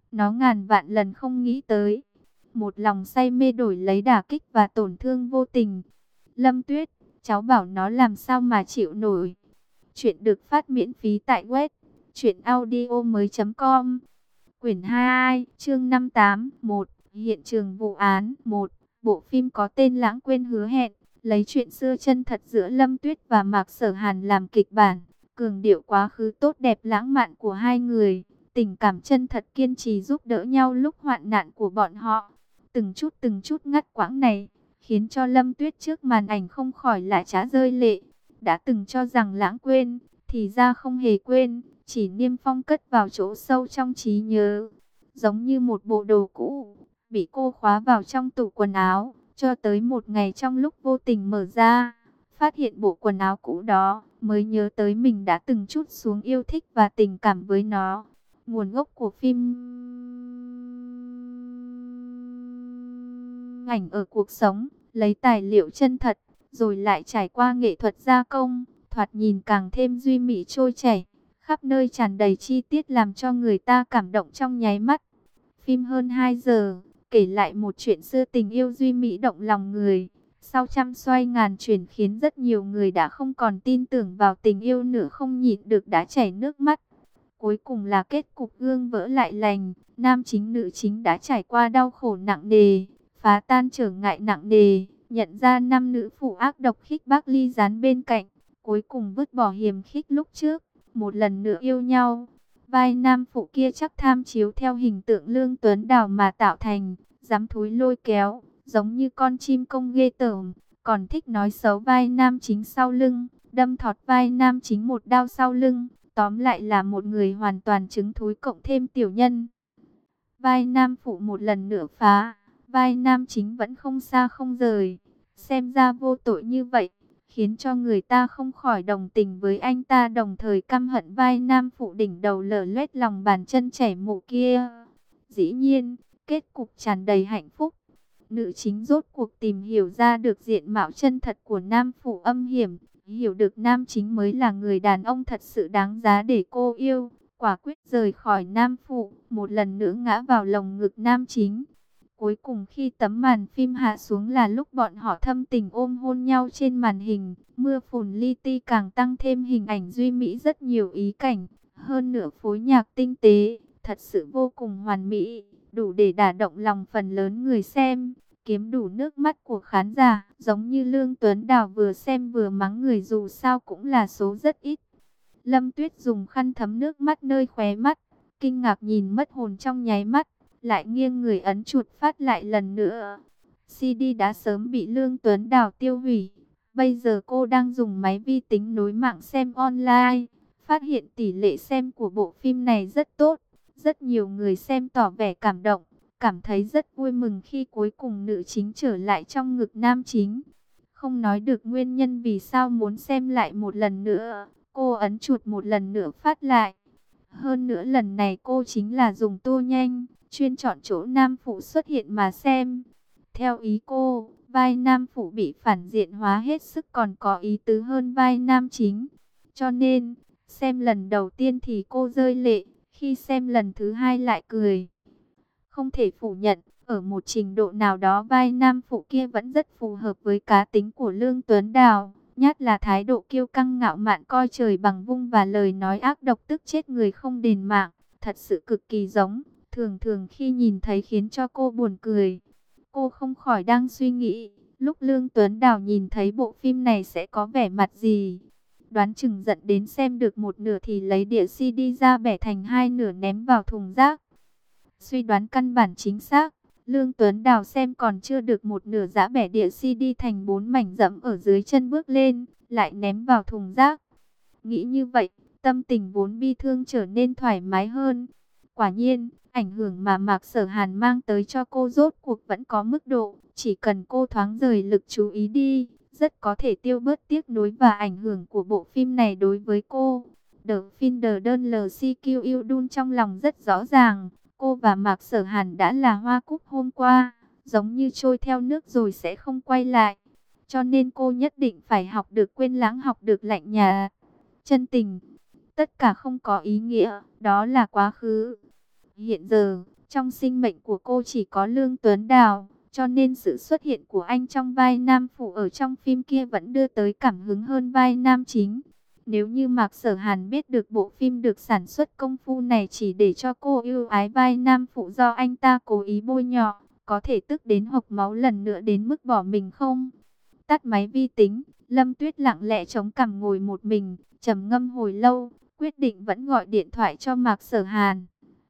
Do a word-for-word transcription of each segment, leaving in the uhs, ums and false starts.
Nó ngàn vạn lần không nghĩ tới. Một lòng say mê đổi lấy đả kích và tổn thương vô tình. Lâm Tuyết, cháu bảo nó làm sao mà chịu nổi. Chuyện được phát miễn phí tại web truyện audio mới chấm com. Quyển hai, chương năm mươi tám, một. Hiện trường vụ án. Một. Bộ phim có tên Lãng quên hứa hẹn, lấy chuyện xưa chân thật giữa Lâm Tuyết và Mạc Sở Hàn làm kịch bản, cường điệu quá khứ tốt đẹp lãng mạn của hai người, tình cảm chân thật kiên trì giúp đỡ nhau lúc hoạn nạn của bọn họ. Từng chút từng chút ngắt quãng này, khiến cho Lâm Tuyết trước màn ảnh không khỏi lại trá rơi lệ. Đã từng cho rằng lãng quên, thì ra không hề quên, chỉ niêm phong cất vào chỗ sâu trong trí nhớ. Giống như một bộ đồ cũ, bị cô khóa vào trong tủ quần áo, cho tới một ngày trong lúc vô tình mở ra, phát hiện bộ quần áo cũ đó, mới nhớ tới mình đã từng chút xuống yêu thích và tình cảm với nó. Nguồn gốc của phim ảnh ở cuộc sống, lấy tài liệu chân thật, rồi lại trải qua nghệ thuật gia công, thoạt nhìn càng thêm duy mỹ trôi chảy, khắp nơi tràn đầy chi tiết làm cho người ta cảm động trong nháy mắt. Phim hơn hai giờ, kể lại một chuyện xưa tình yêu duy mỹ động lòng người. Sau trăm xoay ngàn chuyển khiến rất nhiều người đã không còn tin tưởng vào tình yêu nữa, không nhịn được đã chảy nước mắt. Cuối cùng là kết cục gương vỡ lại lành, nam chính nữ chính đã trải qua đau khổ nặng nề, phá tan trở ngại nặng nề, nhận ra năm nữ phụ ác độc khích bác ly gián bên cạnh, cuối cùng vứt bỏ hiềm khích lúc trước, một lần nữa yêu nhau. Vai nam phụ kia chắc tham chiếu theo hình tượng Lương Tuấn Đào mà tạo thành, dám thúi lôi kéo, giống như con chim công ghê tởm, còn thích nói xấu vai nam chính sau lưng, đâm thọt vai nam chính một đao sau lưng, tóm lại là một người hoàn toàn trứng thúi cộng thêm tiểu nhân. Vai nam phụ một lần nữa phá, vai nam chính vẫn không xa không rời, xem ra vô tội như vậy, khiến cho người ta không khỏi đồng tình với anh ta, đồng thời căm hận vai nam phụ đỉnh đầu lở loét lòng bàn chân chảy mủ kia. Dĩ nhiên, kết cục tràn đầy hạnh phúc. Nữ chính rốt cuộc tìm hiểu ra được diện mạo chân thật của nam phụ âm hiểm, hiểu được nam chính mới là người đàn ông thật sự đáng giá để cô yêu, quả quyết rời khỏi nam phụ, một lần nữa ngã vào lồng ngực nam chính. Cuối cùng khi tấm màn phim hạ xuống là lúc bọn họ thâm tình ôm hôn nhau trên màn hình, mưa phùn li ti càng tăng thêm hình ảnh duy mỹ rất nhiều ý cảnh, hơn nữa phối nhạc tinh tế, thật sự vô cùng hoàn mỹ, đủ để đả động lòng phần lớn người xem, kiếm đủ nước mắt của khán giả, giống như Lương Tuấn Đào vừa xem vừa mắng người dù sao cũng là số rất ít. Lâm Tuyết dùng khăn thấm nước mắt nơi khóe mắt, kinh ngạc nhìn mất hồn trong nháy mắt, lại nghiêng người ấn chuột phát lại lần nữa. xê đê đã sớm bị Lương Tuấn Đào tiêu hủy, bây giờ cô đang dùng máy vi tính nối mạng xem online, phát hiện tỷ lệ xem của bộ phim này rất tốt, rất nhiều người xem tỏ vẻ cảm động, cảm thấy rất vui mừng khi cuối cùng nữ chính trở lại trong ngực nam chính. Không nói được nguyên nhân vì sao muốn xem lại một lần nữa, cô ấn chuột một lần nữa phát lại. Hơn nữa lần này cô chính là dùng tua nhanh, chuyên chọn chỗ nam phụ xuất hiện mà xem. Theo ý cô, vai nam phụ bị phản diện hóa hết sức còn có ý tứ hơn vai nam chính. Cho nên, xem lần đầu tiên thì cô rơi lệ, khi xem lần thứ hai lại cười. Không thể phủ nhận, ở một trình độ nào đó vai nam phụ kia vẫn rất phù hợp với cá tính của Lương Tuấn Đào. Nhất là thái độ kiêu căng ngạo mạn coi trời bằng vung và lời nói ác độc tức chết người không đền mạng. Thật sự cực kỳ giống, thường thường khi nhìn thấy khiến cho cô buồn cười. Cô không khỏi đang suy nghĩ, lúc Lương Tuấn Đào nhìn thấy bộ phim này sẽ có vẻ mặt gì. Đoán chừng giận đến xem được một nửa thì lấy đĩa xê đê ra bẻ thành hai nửa ném vào thùng rác. Suy đoán căn bản chính xác, Lương Tuấn Đào xem còn chưa được một nửa đã bẻ đĩa xê đê thành bốn mảnh dẫm ở dưới chân bước lên, lại ném vào thùng rác. Nghĩ như vậy, tâm tình vốn bi thương trở nên thoải mái hơn. Quả nhiên, ảnh hưởng mà Mạc Sở Hàn mang tới cho cô rốt cuộc vẫn có mức độ, chỉ cần cô thoáng rời lực chú ý đi, rất có thể tiêu bớt tiếc nuối và ảnh hưởng của bộ phim này đối với cô. The Finder đơn lờ xê quy yêu đun trong lòng rất rõ ràng. Cô và Mạc Sở Hàn đã là hoa cúc hôm qua, giống như trôi theo nước rồi sẽ không quay lại. Cho nên cô nhất định phải học được quên lãng, học được lạnh nhà. Chân tình, tất cả không có ý nghĩa, đó là quá khứ. Hiện giờ, Trong sinh mệnh của cô chỉ có Lương Tuấn Đào, cho nên sự xuất hiện của anh trong vai nam phụ ở trong phim kia vẫn đưa tới cảm hứng hơn vai nam chính. Nếu như Mạc Sở Hàn biết được bộ phim được sản xuất công phu này chỉ để cho cô yêu ái vai nam phụ do anh ta cố ý bôi nhọ, có thể tức đến hộc máu lần nữa đến mức bỏ mình không? Tắt máy vi tính, Lâm Tuyết lặng lẽ chống cằm ngồi một mình, trầm ngâm hồi lâu, quyết định vẫn gọi điện thoại cho Mạc Sở Hàn.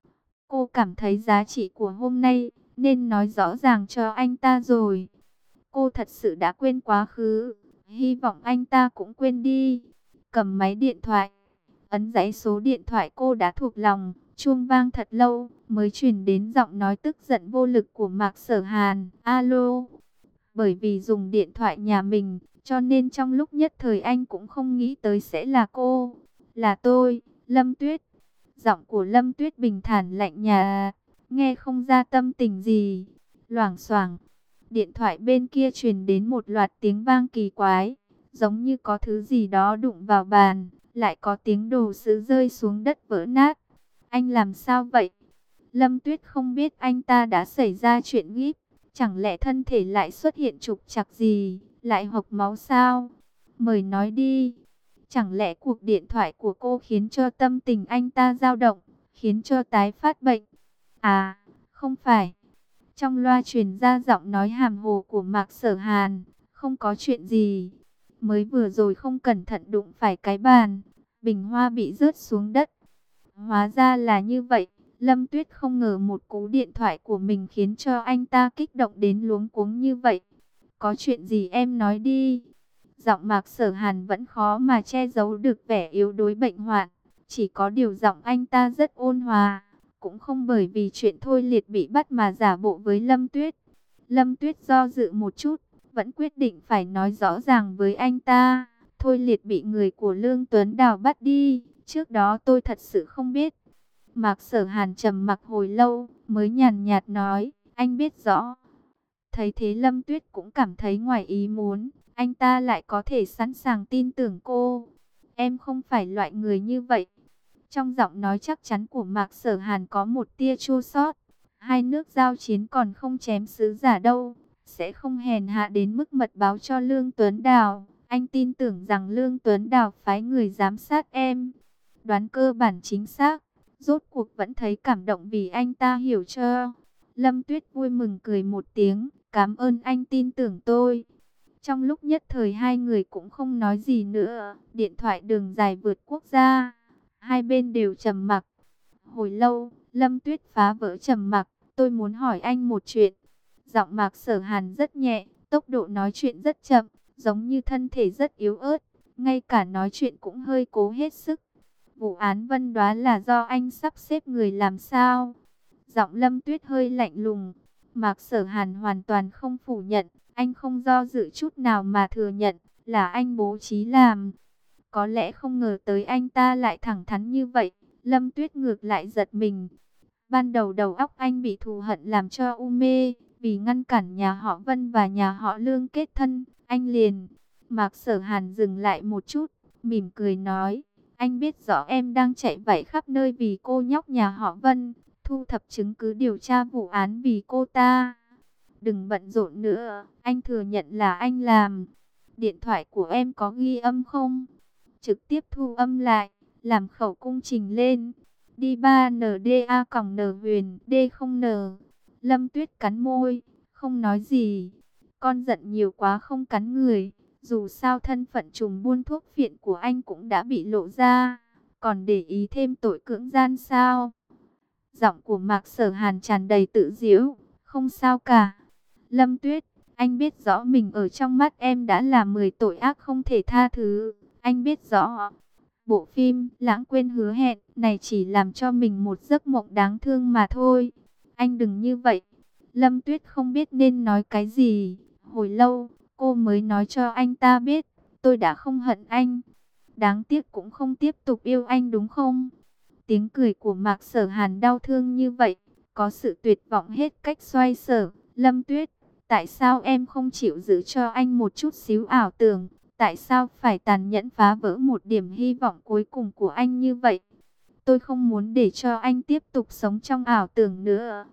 Cô cảm thấy giá trị của hôm nay nên nói rõ ràng cho anh ta rồi. Cô thật sự đã quên quá khứ, hy vọng anh ta cũng quên đi. Cầm máy điện thoại, ấn dãy số điện thoại cô đã thuộc lòng, chuông vang thật lâu mới truyền đến giọng nói tức giận vô lực của Mạc Sở Hàn. Alo. Bởi vì dùng điện thoại nhà mình, cho nên trong lúc nhất thời anh cũng không nghĩ tới sẽ là cô. Là tôi, Lâm Tuyết. Giọng của Lâm Tuyết bình thản lạnh nhạt, nghe không ra tâm tình gì. Loảng xoảng, điện thoại bên kia truyền đến một loạt tiếng vang kỳ quái, giống như có thứ gì đó đụng vào bàn, lại có tiếng đồ sứ rơi xuống đất vỡ nát. Anh làm sao vậy? Lâm Tuyết không biết anh ta đã xảy ra chuyện gíp, chẳng lẽ thân thể lại xuất hiện trục trặc gì, lại hộc máu sao? Mời nói đi. Chẳng lẽ cuộc điện thoại của cô khiến cho tâm tình anh ta dao động, khiến cho tái phát bệnh? À, không phải. Trong loa truyền ra giọng nói hàm hồ của Mạc Sở Hàn, không có chuyện gì. Mới vừa rồi không cẩn thận đụng phải cái bàn, bình hoa bị rớt xuống đất. Hóa ra là như vậy. Lâm Tuyết không ngờ một cú điện thoại của mình khiến cho anh ta kích động đến luống cuống như vậy. Có chuyện gì em nói đi. Giọng Mạc Sở Hàn vẫn khó mà che giấu được vẻ yếu đuối bệnh hoạn. Chỉ có điều giọng anh ta rất ôn hòa. Cũng không bởi vì chuyện Thôi Liệt bị bắt mà giả bộ với Lâm Tuyết. Lâm Tuyết do dự một chút, vẫn quyết định phải nói rõ ràng với anh ta. Thôi Liệt bị người của Lương Tuấn Đào bắt đi. Trước đó tôi thật sự không biết. Mạc Sở Hàn trầm mặc hồi lâu, mới nhàn nhạt nói, anh biết rõ. Thấy thế Lâm Tuyết cũng cảm thấy ngoài ý muốn, anh ta lại có thể sẵn sàng tin tưởng cô. Em không phải loại người như vậy. Trong giọng nói chắc chắn của Mạc Sở Hàn có một tia chua xót. Hai nước giao chiến còn không chém sứ giả đâu, sẽ không hèn hạ đến mức mật báo cho Lương Tuấn Đào. Anh tin tưởng rằng Lương Tuấn Đào phái người giám sát em. Đoán cơ bản chính xác. Rốt cuộc vẫn thấy cảm động vì anh ta hiểu cho. Lâm Tuyết vui mừng cười một tiếng, cảm ơn anh tin tưởng tôi. Trong lúc nhất thời hai người cũng không nói gì nữa. Điện thoại đường dài vượt quốc gia, hai bên đều trầm mặc. Hồi lâu, Lâm Tuyết phá vỡ trầm mặc, tôi muốn hỏi anh một chuyện. Giọng Mạc Sở Hàn rất nhẹ, tốc độ nói chuyện rất chậm, giống như thân thể rất yếu ớt, ngay cả nói chuyện cũng hơi cố hết sức. Vụ án Vân Đoá là do anh sắp xếp người làm sao? Giọng Lâm Tuyết hơi lạnh lùng. Mạc Sở Hàn hoàn toàn không phủ nhận, anh không do dự chút nào mà thừa nhận là anh bố trí làm. Có lẽ không ngờ tới anh ta lại thẳng thắn như vậy. Lâm Tuyết ngược lại giật mình. Ban đầu đầu óc anh bị thù hận làm cho u mê, vì ngăn cản nhà họ Vân và nhà họ Lương kết thân, anh liền. Mạc Sở Hàn dừng lại một chút, mỉm cười nói, anh biết rõ em đang chạy vạy khắp nơi vì cô nhóc nhà họ Vân, thu thập chứng cứ điều tra vụ án vì cô ta. Đừng bận rộn nữa, anh thừa nhận là anh làm. Điện thoại của em có ghi âm không? Trực tiếp thu âm lại, làm khẩu cung trình lên. Đi ba N D A còng N huyền D không N. Lâm Tuyết cắn môi, không nói gì. Con giận nhiều quá không cắn người. Dù sao thân phận trùm buôn thuốc phiện của anh cũng đã bị lộ ra. Còn để ý thêm tội cưỡng gian sao? Giọng của Mạc Sở Hàn tràn đầy tự giễu. Không sao cả. Lâm Tuyết, anh biết rõ mình ở trong mắt em đã là mười tội ác không thể tha thứ. Anh biết rõ. Bộ phim Lãng Quên Hứa Hẹn này chỉ làm cho mình một giấc mộng đáng thương mà thôi. Anh đừng như vậy. Lâm Tuyết không biết nên nói cái gì. Hồi lâu, cô mới nói cho anh ta biết, tôi đã không hận anh. Đáng tiếc cũng không tiếp tục yêu anh đúng không? Tiếng cười của Mạc Sở Hàn đau thương như vậy, có sự tuyệt vọng hết cách xoay sở. Lâm Tuyết, tại sao em không chịu giữ cho anh một chút xíu ảo tưởng? Tại sao phải tàn nhẫn phá vỡ một điểm hy vọng cuối cùng của anh như vậy? Tôi không muốn để cho anh tiếp tục sống trong ảo tưởng nữa.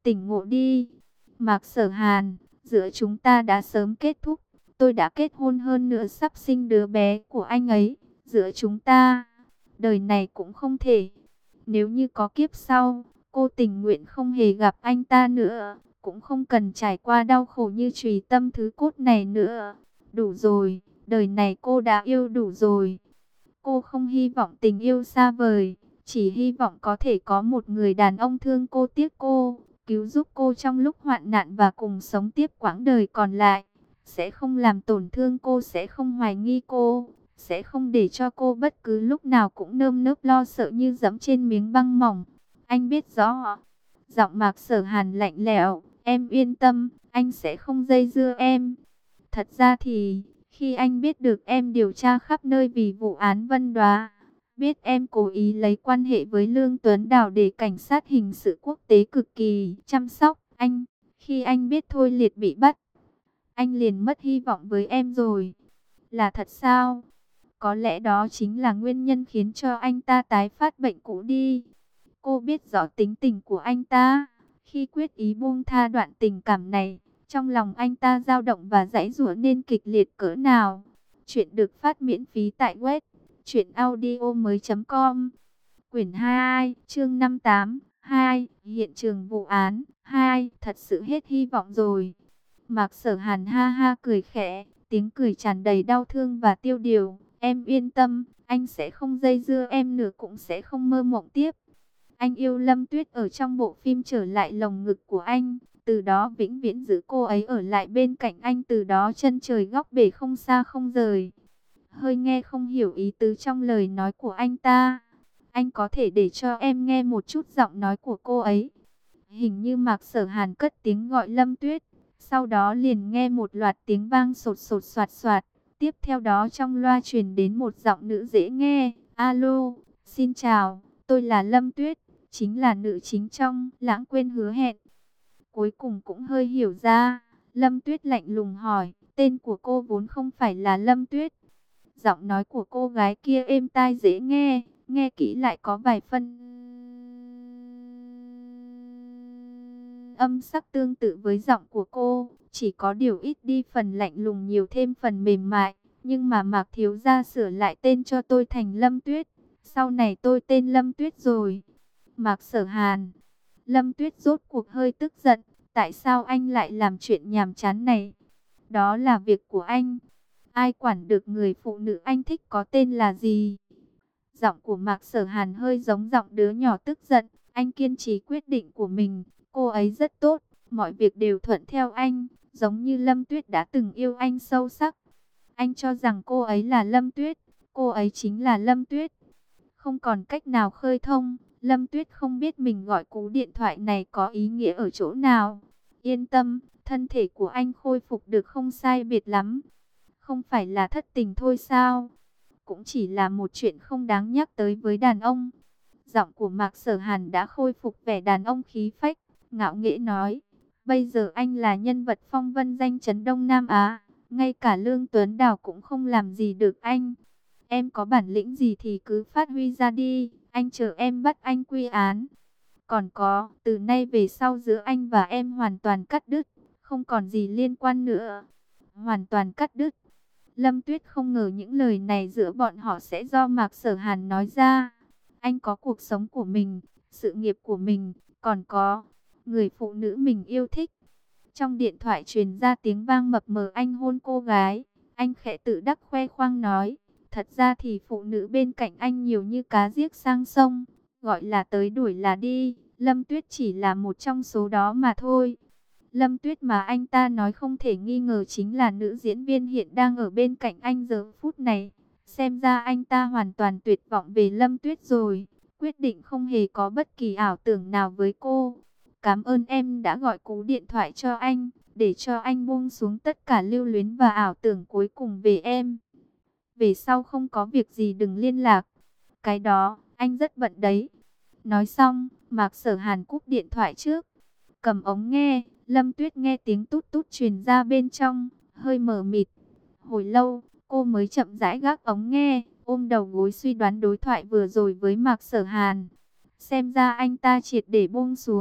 tỉnh ngộ đi. Mạc Sở Hàn, giữa chúng ta đã sớm kết thúc. Tôi đã kết hôn hơn nữa sắp sinh đứa bé của anh ấy. Giữa chúng ta, đời này cũng không thể. Nếu như có kiếp sau, cô tình nguyện không hề gặp anh ta nữa. Cũng không cần trải qua đau khổ như Trùy Tâm thứ cốt này nữa. Đủ rồi, đời này cô đã yêu đủ rồi. Cô không hy vọng tình yêu xa vời, chỉ hy vọng có thể có một người đàn ông thương cô, tiếc cô, cứu giúp cô trong lúc hoạn nạn và cùng sống tiếp quãng đời còn lại. Sẽ không làm tổn thương cô, sẽ không hoài nghi cô, sẽ không để cho cô bất cứ lúc nào cũng nơm nớp lo sợ như dẫm trên miếng băng mỏng. Anh biết rõ. Giọng Mạc Sở Hàn lạnh lẽo, em yên tâm, anh sẽ không dây dưa em. Thật ra thì, khi anh biết được em điều tra khắp nơi vì vụ án Vân Đoá, biết em cố ý lấy quan hệ với Lương Tuấn Đào để cảnh sát hình sự quốc tế cực kỳ chăm sóc anh, khi anh biết Thôi Liệt bị bắt, anh liền mất hy vọng với em rồi. Là thật sao? Có lẽ đó chính là nguyên nhân khiến cho anh ta tái phát bệnh cũ đi. Cô biết rõ tính tình của anh ta, khi quyết ý buông tha đoạn tình cảm này, trong lòng anh ta dao động và giãy giụa nên kịch liệt cỡ nào. Chuyện được phát miễn phí tại web truyện audio mới chấm com. Quyển hai, chương năm mươi tám, hai, hiện trường vụ án, hai, thật sự hết hy vọng rồi. Mạc Sở Hàn ha ha cười khẽ, tiếng cười tràn đầy đau thương và tiêu điều. Em yên tâm, anh sẽ không dây dưa em nữa, cũng sẽ không mơ mộng tiếp. Anh yêu Lâm Tuyết ở trong bộ phim trở lại lồng ngực của anh, từ đó vĩnh viễn giữ cô ấy ở lại bên cạnh anh, từ đó chân trời góc bể không xa không rời. Hơi nghe không hiểu ý tứ trong lời nói của anh ta. Anh có thể để cho em nghe một chút giọng nói của cô ấy. Hình như Mạc Sở Hàn cất tiếng gọi Lâm Tuyết, sau đó liền nghe một loạt tiếng vang sột sột soạt soạt. Tiếp theo đó trong loa truyền đến một giọng nữ dễ nghe. Alo, xin chào, tôi là Lâm Tuyết, chính là nữ chính trong Lãng Quên Hứa Hẹn. Cuối cùng cũng hơi hiểu ra, Lâm Tuyết lạnh lùng hỏi, tên của cô vốn không phải là Lâm Tuyết. Giọng nói của cô gái kia êm tai dễ nghe, nghe kỹ lại có vài phân âm sắc tương tự với giọng của cô, chỉ có điều ít đi phần lạnh lùng, nhiều thêm phần mềm mại. Nhưng mà Mạc thiếu gia sửa lại tên cho tôi thành Lâm Tuyết, sau này tôi tên Lâm Tuyết rồi. Mạc Sở Hàn. Lâm Tuyết rốt cuộc hơi tức giận, tại sao anh lại làm chuyện nhàm chán này? Đó là việc của anh, ai quản được người phụ nữ anh thích có tên là gì? Giọng của Mạc Sở Hàn hơi giống giọng đứa nhỏ tức giận. Anh kiên trì quyết định của mình, cô ấy rất tốt, mọi việc đều thuận theo anh, giống như Lâm Tuyết đã từng yêu anh sâu sắc. Anh cho rằng cô ấy là Lâm Tuyết, cô ấy chính là Lâm Tuyết. Không còn cách nào khơi thông, Lâm Tuyết không biết mình gọi cú điện thoại này có ý nghĩa ở chỗ nào. Yên tâm, thân thể của anh khôi phục được không sai biệt lắm. Không phải là thất tình thôi sao? Cũng chỉ là một chuyện không đáng nhắc tới với đàn ông. Giọng của Mạc Sở Hàn đã khôi phục vẻ đàn ông khí phách, ngạo nghễ nói. Bây giờ anh là nhân vật phong vân danh chấn Đông Nam Á, ngay cả Lương Tuấn Đào cũng không làm gì được anh. Em có bản lĩnh gì thì cứ phát huy ra đi, anh chờ em bắt anh quy án. Còn có, từ nay về sau giữa anh và em hoàn toàn cắt đứt, không còn gì liên quan nữa. Hoàn toàn cắt đứt. Lâm Tuyết không ngờ những lời này giữa bọn họ sẽ do Mạc Sở Hàn nói ra. Anh có cuộc sống của mình, sự nghiệp của mình, còn có người phụ nữ mình yêu thích. Trong điện thoại truyền ra tiếng vang mập mờ anh hôn cô gái. Anh khẽ tự đắc khoe khoang nói, thật ra thì phụ nữ bên cạnh anh nhiều như cá giết sang sông, gọi là tới đuổi là đi. Lâm Tuyết chỉ là một trong số đó mà thôi. Lâm Tuyết mà anh ta nói không thể nghi ngờ chính là nữ diễn viên hiện đang ở bên cạnh anh giờ phút này. Xem ra anh ta hoàn toàn tuyệt vọng về Lâm Tuyết rồi, quyết định không hề có bất kỳ ảo tưởng nào với cô. Cảm ơn em đã gọi cú điện thoại cho anh, để cho anh buông xuống tất cả lưu luyến và ảo tưởng cuối cùng về em. Về sau không có việc gì đừng liên lạc. Cái đó, anh rất bận đấy. Nói xong, Mạc Sở Hàn cúp điện thoại trước. Cầm ống nghe, Lâm Tuyết nghe tiếng tút tút truyền ra bên trong, hơi mờ mịt. Hồi lâu, cô mới chậm rãi gác ống nghe, ôm đầu gối suy đoán đối thoại vừa rồi với Mạc Sở Hàn. Xem ra anh ta triệt để buông xuống,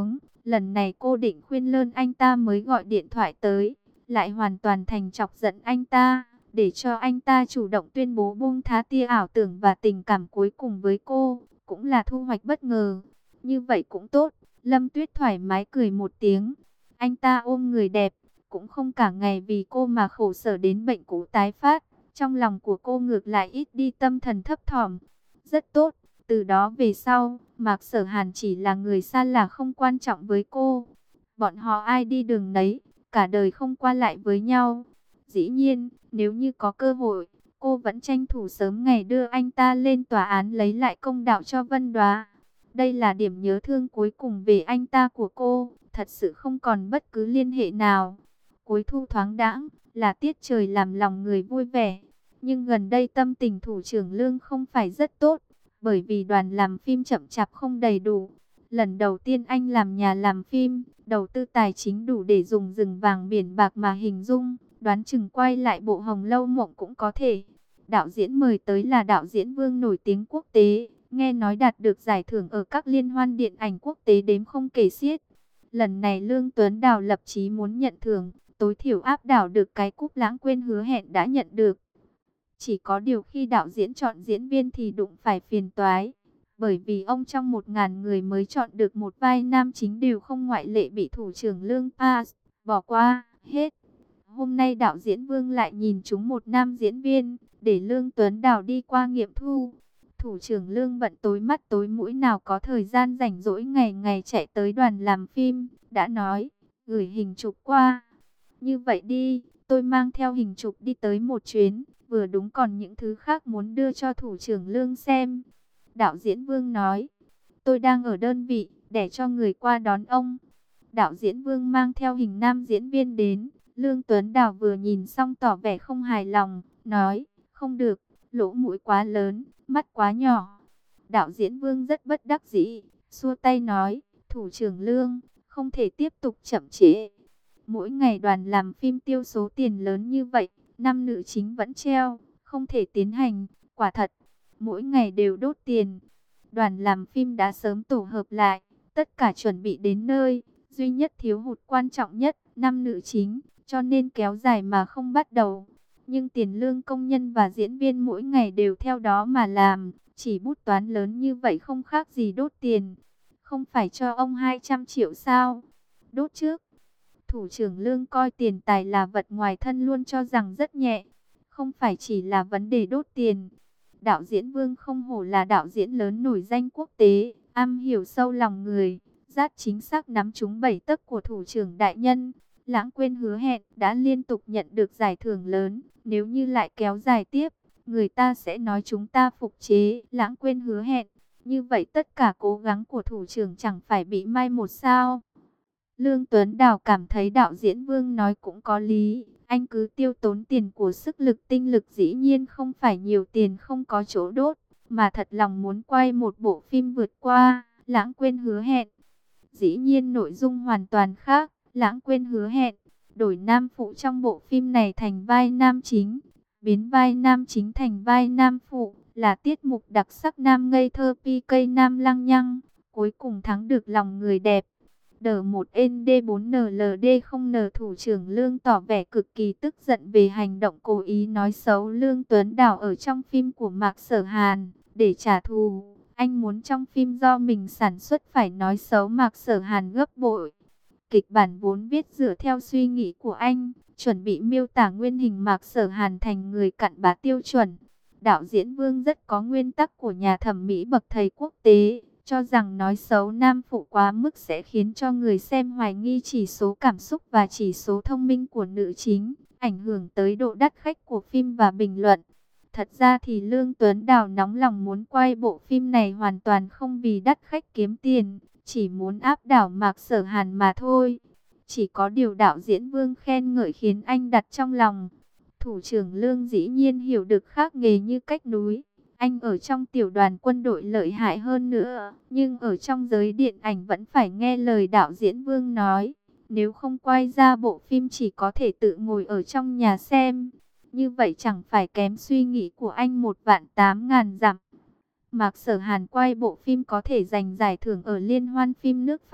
Lần này cô định khuyên lơn anh ta mới gọi điện thoại tới, lại hoàn toàn thành chọc giận anh ta, để cho anh ta chủ động tuyên bố buông thá tia ảo tưởng và tình cảm cuối cùng với cô, cũng là thu hoạch bất ngờ. Như vậy cũng tốt, Lâm Tuyết thoải mái cười một tiếng. Anh ta ôm người đẹp, cũng không cả ngày vì cô mà khổ sở đến bệnh cũ tái phát. Trong lòng của cô ngược lại ít đi tâm thần thấp thỏm. Rất tốt, từ đó về sau, Mạc Sở Hàn chỉ là người xa lạ không quan trọng với cô. Bọn họ ai đi đường nấy, cả đời không qua lại với nhau. Dĩ nhiên, nếu như có cơ hội, cô vẫn tranh thủ sớm ngày đưa anh ta lên tòa án lấy lại công đạo cho Vân Đoá. Đây là điểm nhớ thương cuối cùng về anh ta của cô, thật sự không còn bất cứ liên hệ nào. Cuối thu thoáng đãng, là tiết trời làm lòng người vui vẻ. Nhưng gần đây tâm tình thủ trưởng Lương không phải rất tốt, bởi vì đoàn làm phim chậm chạp không đầy đủ. Lần đầu tiên anh làm nhà làm phim, đầu tư tài chính đủ để dùng rừng vàng biển bạc mà hình dung, đoán chừng quay lại bộ Hồng Lâu Mộng cũng có thể. Đạo diễn mời tới là đạo diễn Vương nổi tiếng quốc tế, nghe nói đạt được giải thưởng ở các liên hoan điện ảnh quốc tế đếm không kể xiết. Lần này Lương Tuấn Đào lập chí muốn nhận thưởng, tối thiểu áp đảo được cái cúp lãng quên hứa hẹn đã nhận được. Chỉ có điều khi đạo diễn chọn diễn viên thì đụng phải phiền toái, bởi vì ông trong một ngàn người mới chọn được một vai nam chính đều không ngoại lệ bị thủ trưởng Lương pass, bỏ qua, hết. Hôm nay đạo diễn Vương lại nhìn trúng một nam diễn viên, để Lương Tuấn Đào đi qua nghiệm thu. Thủ trưởng Lương bận tối mắt tối mũi nào có thời gian rảnh rỗi ngày ngày chạy tới đoàn làm phim, đã nói, gửi hình chụp qua. Như vậy đi, tôi mang theo hình chụp đi tới một chuyến, vừa đúng còn những thứ khác muốn đưa cho thủ trưởng Lương xem. Đạo diễn Vương nói, tôi đang ở đơn vị, để cho người qua đón ông. Đạo diễn Vương mang theo hình nam diễn viên đến, Lương Tuấn Đào vừa nhìn xong tỏ vẻ không hài lòng, nói, không được, lỗ mũi quá lớn, mắt quá nhỏ. Đạo diễn Vương rất bất đắc dĩ, xua tay nói, thủ trưởng Lương, không thể tiếp tục chậm trễ. Mỗi ngày đoàn làm phim tiêu số tiền lớn như vậy, năm nữ chính vẫn treo, không thể tiến hành, quả thật, mỗi ngày đều đốt tiền. Đoàn làm phim đã sớm tổ hợp lại, tất cả chuẩn bị đến nơi, duy nhất thiếu hụt quan trọng nhất, năm nữ chính, cho nên kéo dài mà không bắt đầu. Nhưng tiền lương công nhân và diễn viên mỗi ngày đều theo đó mà làm, chỉ bút toán lớn như vậy không khác gì đốt tiền. Không phải cho ông hai trăm triệu sao? Đốt trước. Thủ trưởng Lương coi tiền tài là vật ngoài thân luôn cho rằng rất nhẹ, không phải chỉ là vấn đề đốt tiền. Đạo diễn Vương không hổ là đạo diễn lớn nổi danh quốc tế, am hiểu sâu lòng người, rất chính xác nắm trúng bảy tấc của thủ trưởng đại nhân. Lãng quên hứa hẹn đã liên tục nhận được giải thưởng lớn, nếu như lại kéo dài tiếp, người ta sẽ nói chúng ta phục chế lãng quên hứa hẹn. Như vậy tất cả cố gắng của thủ trưởng chẳng phải bị mai một sao? Lương Tuấn Đào cảm thấy đạo diễn Vương nói cũng có lý, anh cứ tiêu tốn tiền của sức lực tinh lực dĩ nhiên không phải nhiều tiền không có chỗ đốt, mà thật lòng muốn quay một bộ phim vượt qua, lãng quên hứa hẹn. Dĩ nhiên nội dung hoàn toàn khác, lãng quên hứa hẹn, đổi nam phụ trong bộ phim này thành vai nam chính, biến vai nam chính thành vai nam phụ, là tiết mục đặc sắc nam ngây thơ pi cây nam lăng nhăng, cuối cùng thắng được lòng người đẹp. đờ một N D bốn N L D không N thủ trưởng Lương tỏ vẻ cực kỳ tức giận về hành động cố ý nói xấu Lương Tuấn Đào ở trong phim của Mạc Sở Hàn. Để trả thù, anh muốn trong phim do mình sản xuất phải nói xấu Mạc Sở Hàn gấp bội. Kịch bản vốn viết dựa theo suy nghĩ của anh, chuẩn bị miêu tả nguyên hình Mạc Sở Hàn thành người cặn bã tiêu chuẩn. Đạo diễn Vương rất có nguyên tắc của nhà thẩm mỹ bậc thầy quốc tế, cho rằng nói xấu nam phụ quá mức sẽ khiến cho người xem hoài nghi chỉ số cảm xúc và chỉ số thông minh của nữ chính, ảnh hưởng tới độ đắt khách của phim và bình luận. Thật ra thì Lương Tuấn Đào nóng lòng muốn quay bộ phim này hoàn toàn không vì đắt khách kiếm tiền, chỉ muốn áp đảo Mạc Sở Hàn mà thôi. Chỉ có điều đạo diễn Vương khen ngợi khiến anh đặt trong lòng. Thủ trưởng Lương dĩ nhiên hiểu được khác nghề như cách núi. Anh ở trong tiểu đoàn quân đội lợi hại hơn nữa, nhưng ở trong giới điện ảnh vẫn phải nghe lời đạo diễn Vương nói. Nếu không quay ra bộ phim chỉ có thể tự ngồi ở trong nhà xem. Như vậy chẳng phải kém suy nghĩ của anh một vạn tám ngàn dặm. Mạc Sở Hàn quay bộ phim có thể giành giải thưởng ở Liên hoan phim nước Pháp,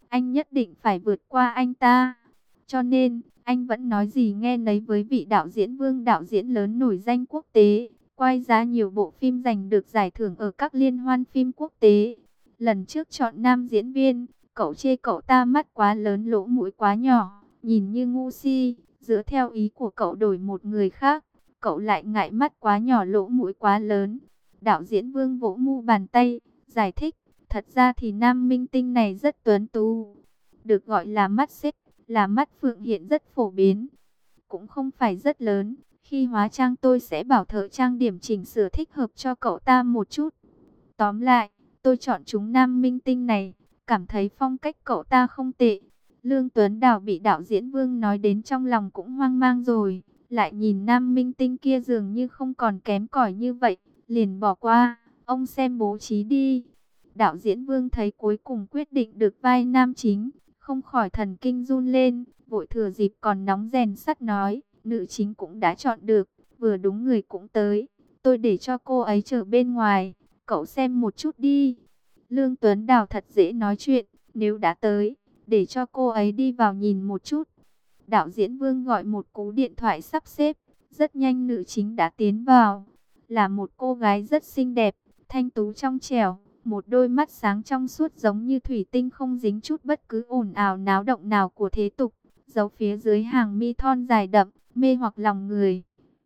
anh nhất định phải vượt qua anh ta. Cho nên, anh vẫn nói gì nghe nấy với vị đạo diễn Vương, đạo diễn lớn nổi danh quốc tế, quay ra nhiều bộ phim giành được giải thưởng ở các liên hoan phim quốc tế. Lần trước chọn nam diễn viên, cậu chê cậu ta mắt quá lớn, lỗ mũi quá nhỏ, nhìn như ngu si. Dựa theo ý của cậu đổi một người khác, cậu lại ngại mắt quá nhỏ, lỗ mũi quá lớn. Đạo diễn Vương vỗ mu bàn tay, giải thích, thật ra thì nam minh tinh này rất tuấn tú, được gọi là mắt xích, là mắt phượng, hiện rất phổ biến, cũng không phải rất lớn. Khi hóa trang tôi sẽ bảo thợ trang điểm chỉnh sửa thích hợp cho cậu ta một chút. Tóm lại, tôi chọn chúng nam minh tinh này, cảm thấy phong cách cậu ta không tệ. Lương Tuấn Đào bị đạo diễn Vương nói đến trong lòng cũng hoang mang rồi, lại nhìn nam minh tinh kia dường như không còn kém cỏi như vậy, liền bỏ qua, ông xem bố trí đi. Đạo diễn Vương thấy cuối cùng quyết định được vai nam chính, không khỏi thần kinh run lên, vội thừa dịp còn nóng rèn sắt nói, nữ chính cũng đã chọn được, vừa đúng người cũng tới, tôi để cho cô ấy chờ bên ngoài, cậu xem một chút đi. Lương Tuấn Đào thật dễ nói chuyện, nếu đã tới, để cho cô ấy đi vào nhìn một chút. Đạo diễn Vương gọi một cú điện thoại sắp xếp, rất nhanh nữ chính đã tiến vào, là một cô gái rất xinh đẹp, thanh tú trong trẻo, một đôi mắt sáng trong suốt giống như thủy tinh, không dính chút bất cứ ồn ào náo động nào của thế tục, giấu phía dưới hàng mi thon dài đậm, mê hoặc lòng người.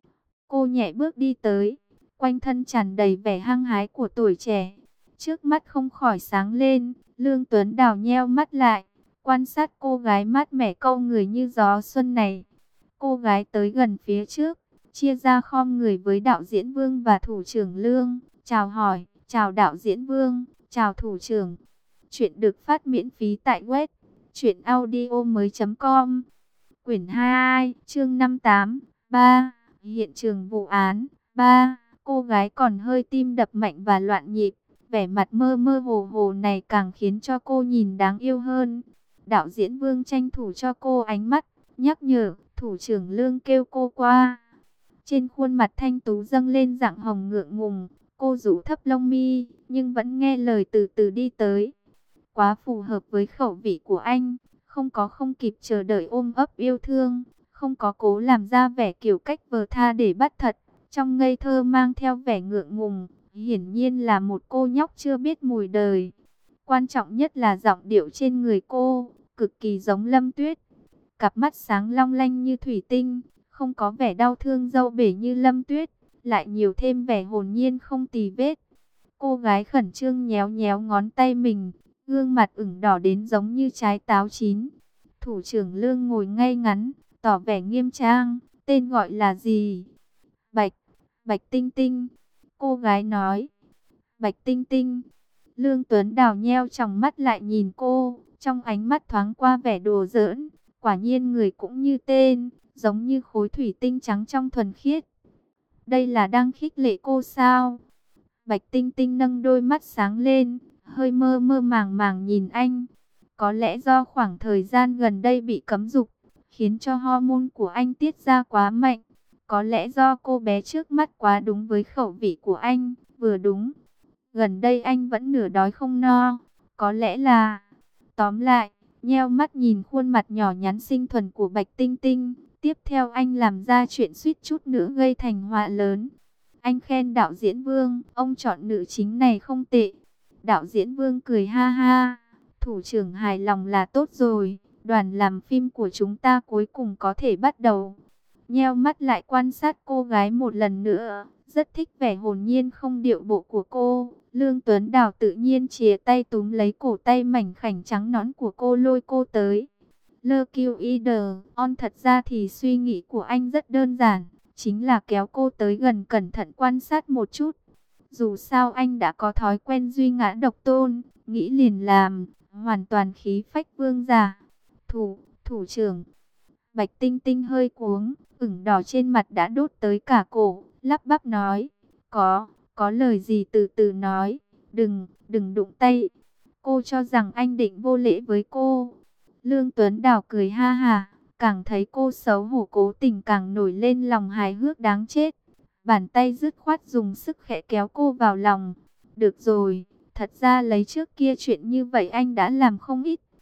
Cô nhẹ bước đi tới, quanh thân tràn đầy vẻ hăng hái của tuổi trẻ. Trước mắt không khỏi sáng lên, Lương Tuấn Đào nheo mắt lại, quan sát cô gái mát mẻ câu người như gió xuân này. Cô gái tới gần phía trước, chia ra khom người với đạo diễn Vương và thủ trưởng Lương, chào hỏi, chào đạo diễn Vương, chào thủ trưởng. Chuyện được phát miễn phí tại web truyện audio mới chấm com. Quyển hai, chương năm mươi tám, ba, hiện trường vụ án, ba. Cô gái còn hơi tim đập mạnh và loạn nhịp, vẻ mặt mơ mơ hồ hồ này càng khiến cho cô nhìn đáng yêu hơn. Đạo diễn Vương tranh thủ cho cô ánh mắt, nhắc nhở, thủ trưởng Lương kêu cô qua. Trên khuôn mặt thanh tú dâng lên dạng hồng ngượng ngùng, cô rũ thấp lông mi, nhưng vẫn nghe lời từ từ đi tới. Quá phù hợp với khẩu vị của anh, không có không kịp chờ đợi ôm ấp yêu thương, không có cố làm ra vẻ kiểu cách vờ tha để bắt thật. Trong ngây thơ mang theo vẻ ngượng ngùng, hiển nhiên là một cô nhóc chưa biết mùi đời. Quan trọng nhất là giọng điệu trên người cô, cực kỳ giống Lâm Tuyết. Cặp mắt sáng long lanh như thủy tinh, không có vẻ đau thương dâu bể như Lâm Tuyết, lại nhiều thêm vẻ hồn nhiên không tì vết. Cô gái khẩn trương nhéo nhéo ngón tay mình, gương mặt ửng đỏ đến giống như trái táo chín. Thủ trưởng Lương ngồi ngay ngắn, tỏ vẻ nghiêm trang, tên gọi là gì? Bạch, Bạch Tinh Tinh. Cô gái nói, Bạch Tinh Tinh. Lương Tuấn Đào nheo tròng mắt lại nhìn cô, trong ánh mắt thoáng qua vẻ đùa giỡn. Quả nhiên người cũng như tên, giống như khối thủy tinh trắng trong thuần khiết. Đây là đang khích lệ cô sao? Bạch Tinh Tinh nâng đôi mắt sáng lên, hơi mơ mơ màng màng nhìn anh. Có lẽ do khoảng thời gian gần đây bị cấm dục, khiến cho hormone của anh tiết ra quá mạnh. Có lẽ do cô bé trước mắt quá đúng với khẩu vị của anh, vừa đúng. Gần đây anh vẫn nửa đói không no, có lẽ là... Tóm lại, nheo mắt nhìn khuôn mặt nhỏ nhắn xinh thuần của Bạch Tinh Tinh. Tiếp theo anh làm ra chuyện suýt chút nữa gây thành họa lớn. Anh khen đạo diễn Vương, ông chọn nữ chính này không tệ. Đạo diễn Vương cười ha ha, thủ trưởng hài lòng là tốt rồi, đoàn làm phim của chúng ta cuối cùng có thể bắt đầu. Nheo mắt lại quan sát cô gái một lần nữa, rất thích vẻ hồn nhiên không điệu bộ của cô. Lương Tuấn Đào tự nhiên chìa tay túm lấy cổ tay mảnh khảnh trắng nõn của cô, lôi cô tới. Lơ kiêu y đờ, on thật ra thì suy nghĩ của anh rất đơn giản, chính là kéo cô tới gần cẩn thận quan sát một chút. Dù sao anh đã có thói quen duy ngã độc tôn, nghĩ liền làm, hoàn toàn khí phách vương giả. Thủ, thủ trưởng. Bạch Tinh Tinh hơi cuống, ửng đỏ trên mặt đã đốt tới cả cổ, lắp bắp nói, có, có lời gì từ từ nói, đừng, đừng đụng tay. Cô cho rằng anh định vô lễ với cô. Lương Tuấn Đào cười ha hà, càng thấy cô xấu hổ cố tình càng nổi lên lòng hài hước đáng chết. Bàn tay dứt khoát dùng sức khẽ kéo cô vào lòng. Được rồi, thật ra lấy trước kia chuyện như vậy anh đã làm không ít.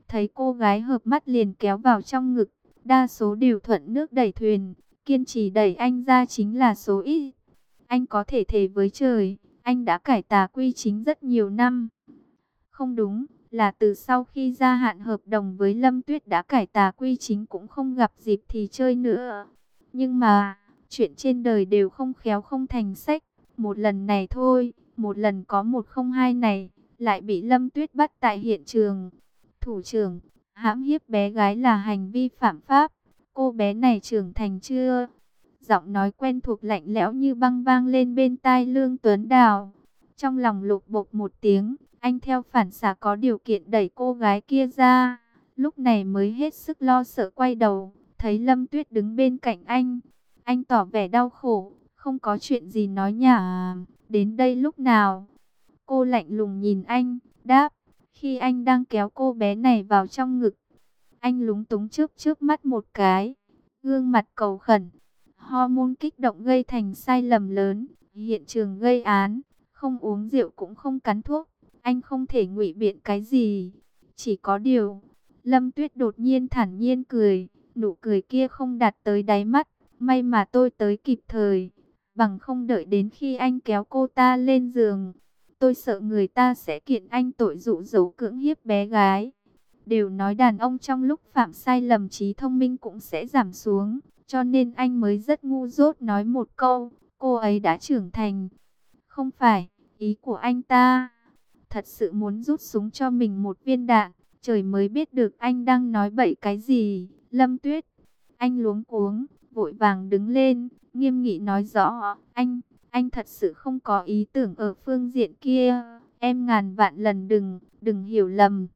thấy cô gái hợp mắt liền kéo vào trong ngực. Đa số đều thuận nước đẩy thuyền, kiên trì đẩy anh ra chính là số ít. Anh có thể thề với trời, anh đã cải tà quy chính rất nhiều năm. Không đúng, là từ sau khi gia hạn hợp đồng với Lâm Tuyết đã cải tà quy chính, cũng không gặp dịp thì chơi nữa. Nhưng mà, chuyện trên đời đều không khéo không thành sách. Một lần này thôi, một lần có một không hai này, lại bị Lâm Tuyết bắt tại hiện trường. Thủ trưởng, hãm hiếp bé gái là hành vi phạm pháp. Cô bé này trưởng thành chưa? Giọng nói quen thuộc lạnh lẽo như băng vang lên bên tai Lương Tuấn Đào. Trong lòng lục bộp một tiếng, anh theo phản xạ có điều kiện đẩy cô gái kia ra. Lúc này mới hết sức lo sợ quay đầu, thấy Lâm Tuyết đứng bên cạnh anh. Anh tỏ vẻ đau khổ, không có chuyện gì nói nhả, đến đây lúc nào? Cô lạnh lùng nhìn anh, đáp, khi anh đang kéo cô bé này vào trong ngực. Anh lúng túng chớp chớp mắt một cái, gương mặt cầu khẩn. Hormone kích động gây thành sai lầm lớn, hiện trường gây án, không uống rượu cũng không cắn thuốc. Anh không thể ngụy biện cái gì. Chỉ có điều, Lâm Tuyết đột nhiên thản nhiên cười, nụ cười kia không đặt tới đáy mắt. May mà tôi tới kịp thời, bằng không đợi đến khi anh kéo cô ta lên giường, tôi sợ người ta sẽ kiện anh tội dụ dỗ cưỡng hiếp bé gái. Đều nói đàn ông trong lúc phạm sai lầm trí thông minh cũng sẽ giảm xuống, cho nên anh mới rất ngu dốt nói một câu, cô ấy đã trưởng thành. Không phải, ý của anh ta thật sự muốn rút súng cho mình một viên đạn, trời mới biết được anh đang nói bậy cái gì. Lâm Tuyết, anh luống cuống, vội vàng đứng lên, nghiêm nghị nói rõ, anh, anh thật sự không có ý tưởng ở phương diện kia, em ngàn vạn lần đừng, đừng hiểu lầm.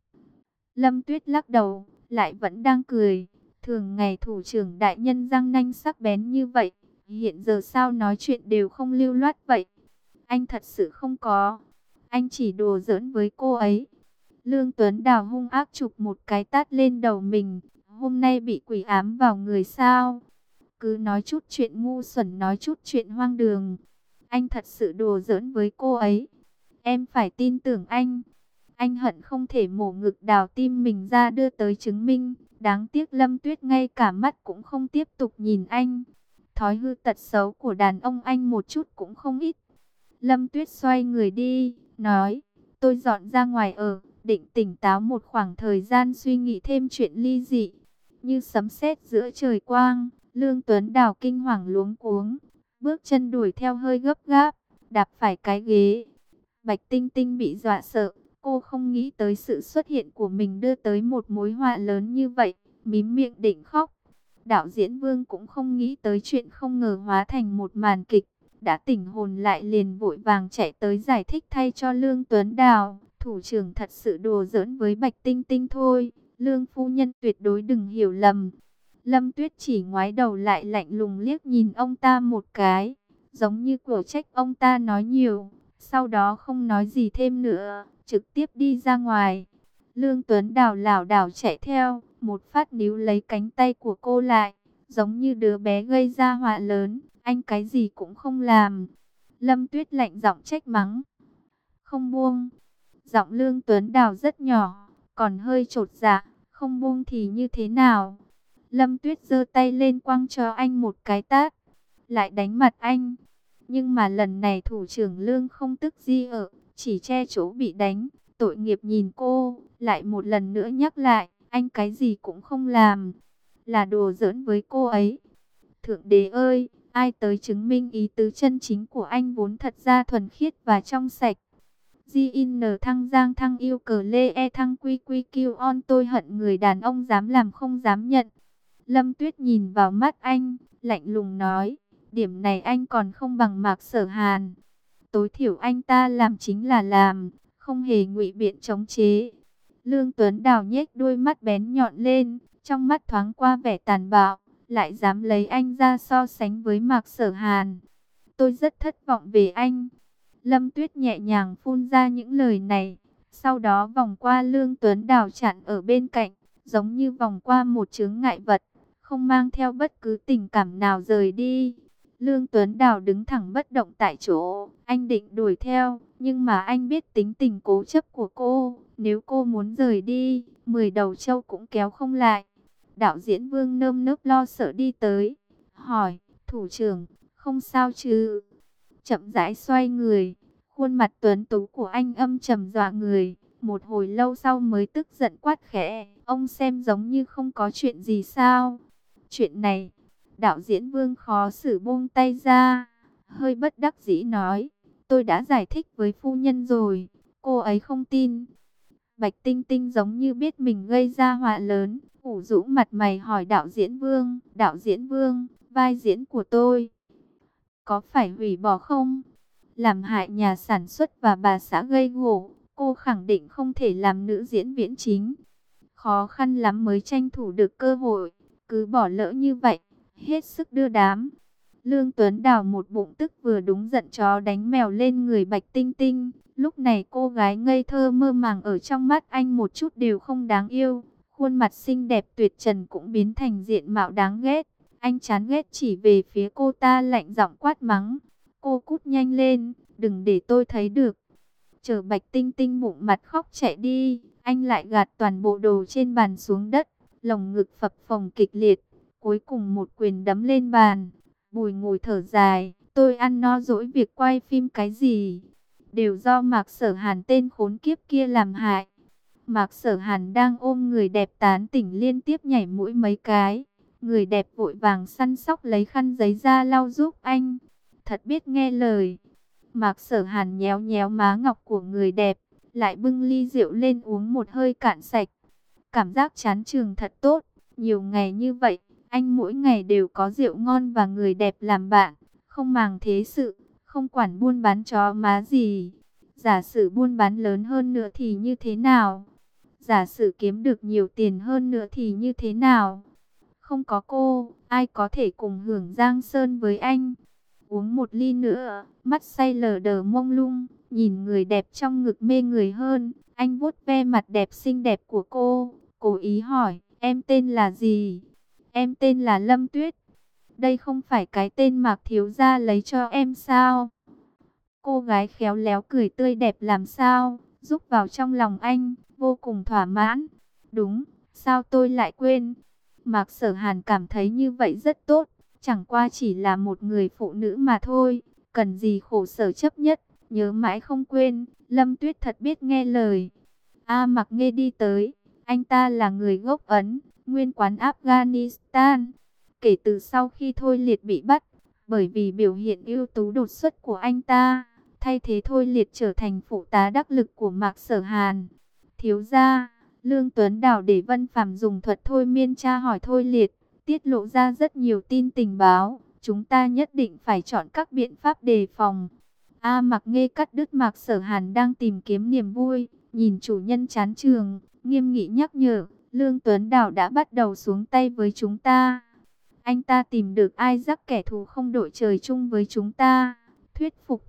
Lâm Tuyết lắc đầu, lại vẫn đang cười, thường ngày thủ trưởng đại nhân răng nanh sắc bén như vậy, hiện giờ sao nói chuyện đều không lưu loát vậy. Anh thật sự không có, anh chỉ đùa giỡn với cô ấy. Lương Tuấn Đào hung ác chụp một cái tát lên đầu mình, hôm nay bị quỷ ám vào người sao? Cứ nói chút chuyện ngu xuẩn, nói chút chuyện hoang đường. Anh thật sự đùa giỡn với cô ấy. Em phải tin tưởng anh. Anh hận không thể mổ ngực đào tim mình ra đưa tới chứng minh. Đáng tiếc Lâm Tuyết ngay cả mắt cũng không tiếp tục nhìn anh. Thói hư tật xấu của đàn ông anh một chút cũng không ít. Lâm Tuyết xoay người đi, nói, tôi dọn ra ngoài ở, định tỉnh táo một khoảng thời gian suy nghĩ thêm chuyện ly dị. Như sấm sét giữa trời quang, Lương Tuấn Đào kinh hoàng luống cuống, bước chân đuổi theo hơi gấp gáp, đạp phải cái ghế. Bạch Tinh Tinh bị dọa sợ, cô không nghĩ tới sự xuất hiện của mình đưa tới một mối họa lớn như vậy, mím miệng định khóc. Đạo diễn Vương cũng không nghĩ tới chuyện không ngờ hóa thành một màn kịch, đã tỉnh hồn lại liền vội vàng chạy tới giải thích thay cho Lương Tuấn Đào. Thủ trưởng thật sự đùa giỡn với Bạch Tinh Tinh thôi, Lương phu nhân tuyệt đối đừng hiểu lầm. Lâm Tuyết chỉ ngoái đầu lại lạnh lùng liếc nhìn ông ta một cái, giống như cổ trách ông ta nói nhiều, sau đó không nói gì thêm nữa, trực tiếp đi ra ngoài. Lương Tuấn Đào lảo đảo chạy theo, một phát níu lấy cánh tay của cô lại, giống như đứa bé gây ra họa lớn, anh cái gì cũng không làm. Lâm Tuyết lạnh giọng trách mắng, không buông. Giọng Lương Tuấn Đào rất nhỏ, còn hơi chột dạ, không buông thì như thế nào? Lâm Tuyết giơ tay lên quăng cho anh một cái tát, lại đánh mặt anh. Nhưng mà lần này thủ trưởng Lương không tức gì ở, chỉ che chỗ bị đánh, tội nghiệp nhìn cô, lại một lần nữa nhắc lại, anh cái gì cũng không làm, là đùa giỡn với cô ấy. Thượng đế ơi, ai tới chứng minh ý tứ chân chính của anh vốn thật ra thuần khiết và trong sạch. gi en thăng giang thăng yêu cờ lê e thăng quy quy kiêu on, tôi hận người đàn ông dám làm không dám nhận. Lâm Tuyết nhìn vào mắt anh, lạnh lùng nói, điểm này anh còn không bằng Mạc Sở Hàn. Tối thiểu anh ta làm chính là làm, không hề ngụy biện chống chế. Lương Tuấn Đào nhếch đôi mắt bén nhọn lên, trong mắt thoáng qua vẻ tàn bạo, lại dám lấy anh ra so sánh với Mạc Sở Hàn. Tôi rất thất vọng về anh. Lâm Tuyết nhẹ nhàng phun ra những lời này, sau đó vòng qua Lương Tuấn Đào chặn ở bên cạnh, giống như vòng qua một chướng ngại vật, không mang theo bất cứ tình cảm nào rời đi. Lương Tuấn Đào đứng thẳng bất động tại chỗ, anh định đuổi theo, nhưng mà anh biết tính tình cố chấp của cô, nếu cô muốn rời đi, mười đầu trâu cũng kéo không lại. Đạo diễn Vương nơm nớp lo sợ đi tới, hỏi, thủ trưởng, không sao chứ? Chậm rãi xoay người, khuôn mặt tuấn tú của anh âm trầm dọa người. Một hồi lâu sau mới tức giận quát khẽ, ông xem giống như không có chuyện gì sao? Chuyện này, đạo diễn Vương khó xử buông tay ra, hơi bất đắc dĩ nói, tôi đã giải thích với phu nhân rồi, cô ấy không tin. Bạch Tinh Tinh giống như biết mình gây ra họa lớn, ủ rũ mặt mày hỏi đạo diễn Vương, đạo diễn Vương, vai diễn của tôi có phải hủy bỏ không? Làm hại nhà sản xuất và bà xã gây gổ, cô khẳng định không thể làm nữ diễn viên chính. Khó khăn lắm mới tranh thủ được cơ hội, cứ bỏ lỡ như vậy, hết sức đưa đám. Lương Tuấn Đào một bụng tức vừa đúng giận chó đánh mèo lên người Bạch Tinh Tinh. Lúc này cô gái ngây thơ mơ màng ở trong mắt anh một chút đều không đáng yêu. Khuôn mặt xinh đẹp tuyệt trần cũng biến thành diện mạo đáng ghét. Anh chán ghét chỉ về phía cô ta lạnh giọng quát mắng. Cô cút nhanh lên, đừng để tôi thấy được. Chờ Bạch Tinh Tinh bụng mặt khóc chạy đi, anh lại gạt toàn bộ đồ trên bàn xuống đất, lồng ngực phập phồng kịch liệt, cuối cùng một quyền đấm lên bàn. Bùi Ngùi thở dài, tôi ăn no dỗi việc quay phim cái gì, đều do Mạc Sở Hàn tên khốn kiếp kia làm hại. Mạc Sở Hàn đang ôm người đẹp tán tỉnh liên tiếp nhảy mũi mấy cái, người đẹp vội vàng săn sóc lấy khăn giấy ra lau giúp anh, thật biết nghe lời. Mạc Sở Hàn nhéo nhéo má ngọc của người đẹp, lại bưng ly rượu lên uống một hơi cạn sạch. Cảm giác chán trường thật tốt, nhiều ngày như vậy, anh mỗi ngày đều có rượu ngon và người đẹp làm bạn, không màng thế sự, không quản buôn bán chó má gì. Giả sử buôn bán lớn hơn nữa thì như thế nào? Giả sử kiếm được nhiều tiền hơn nữa thì như thế nào? Không có cô, ai có thể cùng hưởng Giang Sơn với anh? Uống một ly nữa, mắt say lờ đờ mông lung, nhìn người đẹp trong ngực mê người hơn. Anh vuốt ve mặt đẹp xinh đẹp của cô, cố ý hỏi, em tên là gì? Em tên là Lâm Tuyết. Đây không phải cái tên Mạc thiếu gia lấy cho em sao? Cô gái khéo léo cười tươi đẹp làm sao, giúp vào trong lòng anh, vô cùng thỏa mãn. Đúng, sao tôi lại quên? Mạc Sở Hàn cảm thấy như vậy rất tốt. Chẳng qua chỉ là một người phụ nữ mà thôi, cần gì khổ sở chấp nhất, nhớ mãi không quên. Lâm Tuyết thật biết nghe lời. A Mặc Nghê đi tới, anh ta là người gốc Ấn, nguyên quán Afghanistan. Kể từ sau khi Thôi Liệt bị bắt, bởi vì biểu hiện ưu tú đột xuất của anh ta, thay thế Thôi Liệt trở thành phụ tá đắc lực của Mạc Sở Hàn. Thiếu gia, Lương Tuấn Đào để Vân Phàm dùng thuật thôi miên tra hỏi Thôi Liệt, tiết lộ ra rất nhiều tin tình báo, chúng ta nhất định phải chọn các biện pháp đề phòng. A Mặc Nghê cắt đứt Mạc Sở Hàn đang tìm kiếm niềm vui, nhìn chủ nhân chán trường, nghiêm nghị nhắc nhở, Lương Tuấn Đào đã bắt đầu xuống tay với chúng ta. Anh ta tìm được ai rắc kẻ thù không đội trời chung với chúng ta, thuyết phục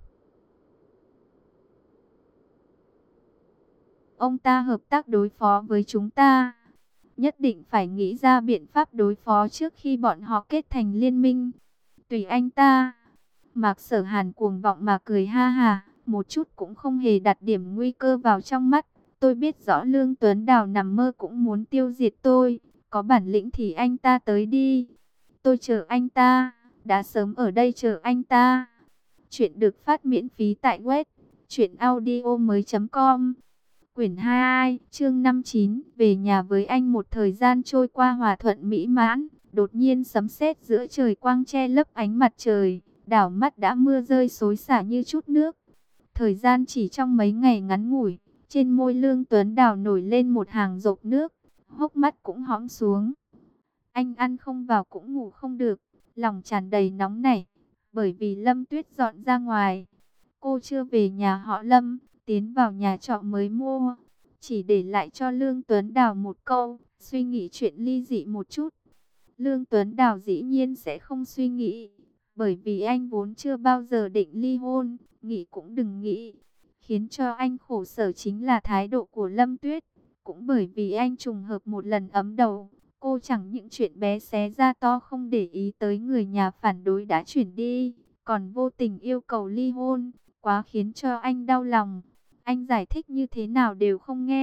ông ta hợp tác đối phó với chúng ta. Nhất định phải nghĩ ra biện pháp đối phó trước khi bọn họ kết thành liên minh. Tùy anh ta. Mạc Sở Hàn cuồng vọng mà cười ha ha, một chút cũng không hề đặt điểm nguy cơ vào trong mắt. Tôi biết rõ Lương Tuấn Đào nằm mơ cũng muốn tiêu diệt tôi, có bản lĩnh thì anh ta tới đi. Tôi chờ anh ta, đã sớm ở đây chờ anh ta. Chuyện được phát miễn phí tại web truyện audio mới chấm com. Quyển hai, chương năm mươi chín, về nhà với anh. Một thời gian trôi qua hòa thuận mỹ mãn, đột nhiên sấm sét giữa trời quang che lấp ánh mặt trời, đảo mắt đã mưa rơi xối xả như chút nước. Thời gian chỉ trong mấy ngày ngắn ngủi, trên môi Lương Tuấn Đào nổi lên một hàng dọc nước, hốc mắt cũng hõm xuống. Anh ăn không vào cũng ngủ không được, lòng tràn đầy nóng nảy, bởi vì Lâm Tuyết dọn ra ngoài. Cô chưa về nhà họ Lâm, tiến vào nhà trọ mới mua, chỉ để lại cho Lương Tuấn Đào một câu, suy nghĩ chuyện ly dị một chút. Lương Tuấn Đào dĩ nhiên sẽ không suy nghĩ, bởi vì anh vốn chưa bao giờ định ly hôn, nghĩ cũng đừng nghĩ. Khiến cho anh khổ sở chính là thái độ của Lâm Tuyết, cũng bởi vì anh trùng hợp một lần ấm đầu. Cô chẳng những chuyện bé xé ra to không để ý tới người nhà phản đối đã chuyển đi, còn vô tình yêu cầu ly hôn, quá khiến cho anh đau lòng. Anh giải thích như thế nào đều không nghe,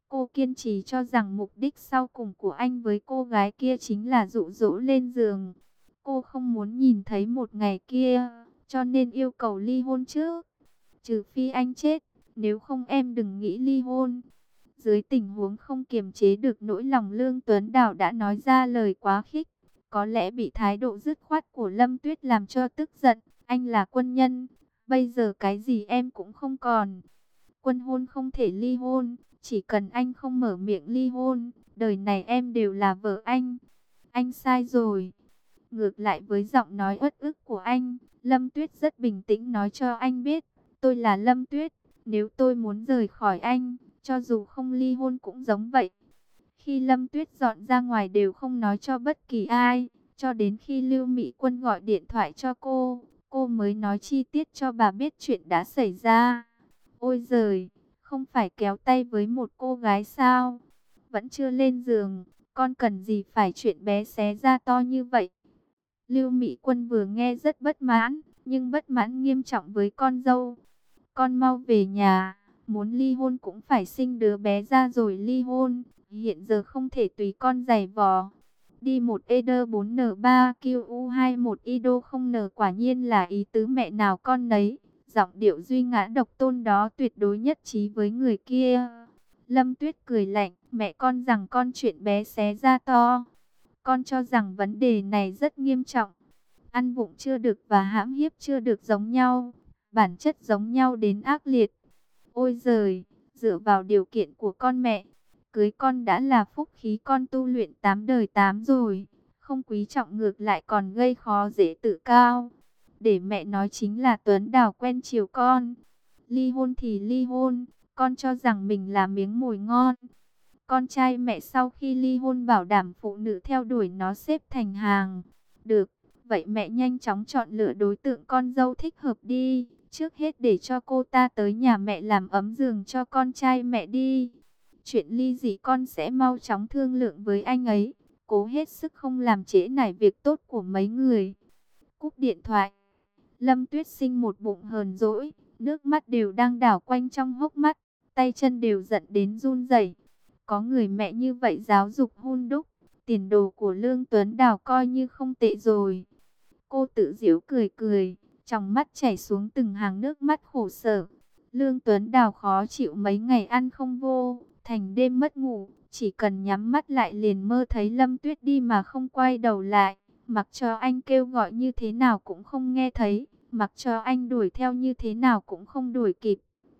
Cô kiên trì cho rằng mục đích sau cùng của anh với cô gái kia chính là dụ dỗ lên giường. Cô không muốn nhìn thấy một ngày kia, cho nên yêu cầu ly hôn trước. Trừ phi anh chết, nếu không em đừng nghĩ ly hôn. Dưới tình huống không kiềm chế được nỗi lòng, Lương Tuấn Đào đã nói ra lời quá khích. Có lẽ bị thái độ dứt khoát của Lâm Tuyết làm cho tức giận. Anh là quân nhân, bây giờ cái gì em cũng không còn. Quân hôn không thể ly hôn, chỉ cần anh không mở miệng ly hôn, đời này em đều là vợ anh. Anh sai rồi. Ngược lại với giọng nói uất ức của anh, Lâm Tuyết rất bình tĩnh nói cho anh biết, tôi là Lâm Tuyết, nếu tôi muốn rời khỏi anh, cho dù không ly hôn cũng giống vậy. Khi Lâm Tuyết dọn ra ngoài đều không nói cho bất kỳ ai, cho đến khi Lưu Mỹ Quân gọi điện thoại cho cô, cô mới nói chi tiết cho bà biết chuyện đã xảy ra. Ôi giời, không phải kéo tay với một cô gái sao? Vẫn chưa lên giường, con cần gì phải chuyện bé xé ra to như vậy? Lưu Mỹ Quân vừa nghe rất bất mãn, nhưng bất mãn nghiêm trọng với con dâu. Con mau về nhà, muốn ly hôn cũng phải sinh đứa bé ra rồi ly hôn. Hiện giờ không thể tùy con giày vò. Đi một E D bốn N ba Q U hai một I D O không N, quả nhiên là ý tứ mẹ nào con nấy. Giọng điệu duy ngã độc tôn đó tuyệt đối nhất trí với người kia. Lâm Tuyết cười lạnh, mẹ con rằng con chuyện bé xé ra to. Con cho rằng vấn đề này rất nghiêm trọng. Ăn vụng chưa được và hãm hiếp chưa được giống nhau. Bản chất giống nhau đến ác liệt. Ôi giời, dựa vào điều kiện của con mẹ, cưới con đã là phúc khí, con tu luyện tám đời tám rồi. Không quý trọng ngược lại còn gây khó dễ tự cao. Để mẹ nói chính là Tuấn Đào quen chiều con. Ly hôn thì ly hôn, con cho rằng mình là miếng mồi ngon. Con trai mẹ sau khi ly hôn bảo đảm phụ nữ theo đuổi nó xếp thành hàng. Được, vậy mẹ nhanh chóng chọn lựa đối tượng con dâu thích hợp đi. Trước hết để cho cô ta tới nhà mẹ làm ấm giường cho con trai mẹ đi. Chuyện ly dị con sẽ mau chóng thương lượng với anh ấy. Cố hết sức không làm trễ nải việc tốt của mấy người. Cúp điện thoại. Lâm Tuyết Sinh một bụng hờn dỗi, nước mắt đều đang đảo quanh trong hốc mắt, tay chân đều giận đến run rẩy. Có người mẹ như vậy giáo dục hun đúc, tiền đồ của Lương Tuấn Đào coi như không tệ rồi. Cô tự giễu cười cười, trong mắt chảy xuống từng hàng nước mắt khổ sở. Lương Tuấn Đào khó chịu mấy ngày ăn không vô, thành đêm mất ngủ, chỉ cần nhắm mắt lại liền mơ thấy Lâm Tuyết đi mà không quay đầu lại. Mặc cho anh kêu gọi như thế nào cũng không nghe thấy, mặc cho anh đuổi theo như thế nào cũng không đuổi kịp.